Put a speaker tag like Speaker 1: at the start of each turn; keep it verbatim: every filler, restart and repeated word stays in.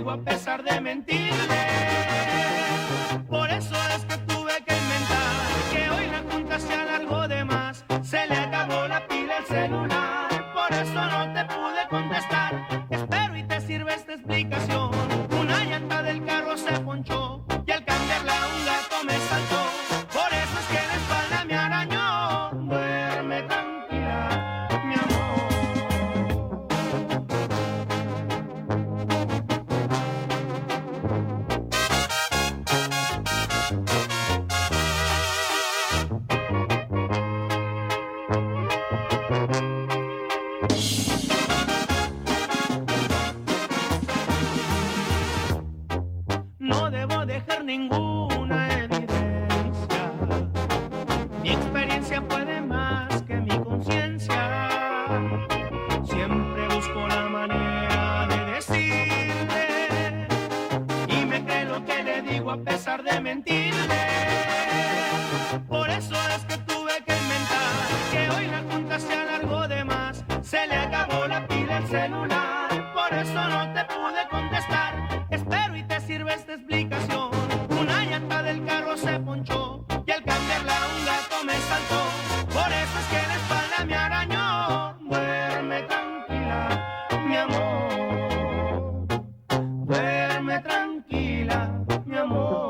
Speaker 1: digo a pesar de mentirle. Por eso es que tuve que inventar que hoy la junta se alargó de más. Se le acabó la pila al celular, por eso no te pude contestar. Espero y te sirve esta explicación. Una llanta del carro se ponchó y al cambiarla un gato me saltó. Por eso es que la espalda me arañó. Duerme tranquila, mi amor. No debo dejar ninguna evidencia. Mi experiencia puede más que mi conciencia. Siempre busco la manera de decirle y me cree lo que le digo a pesar de mentirle. Por eso es que tuve que inventar que hoy la junta se alargó de más. Se le acabó la pila al celular, por eso no te pude contestar. Espero y te sirve esta explicación. Una llanta del carro se ponchó y al cambiarla un gato me saltó. Por eso es que la espalda me arañó. Duerme tranquila, mi amor. Duerme tranquila, mi amor.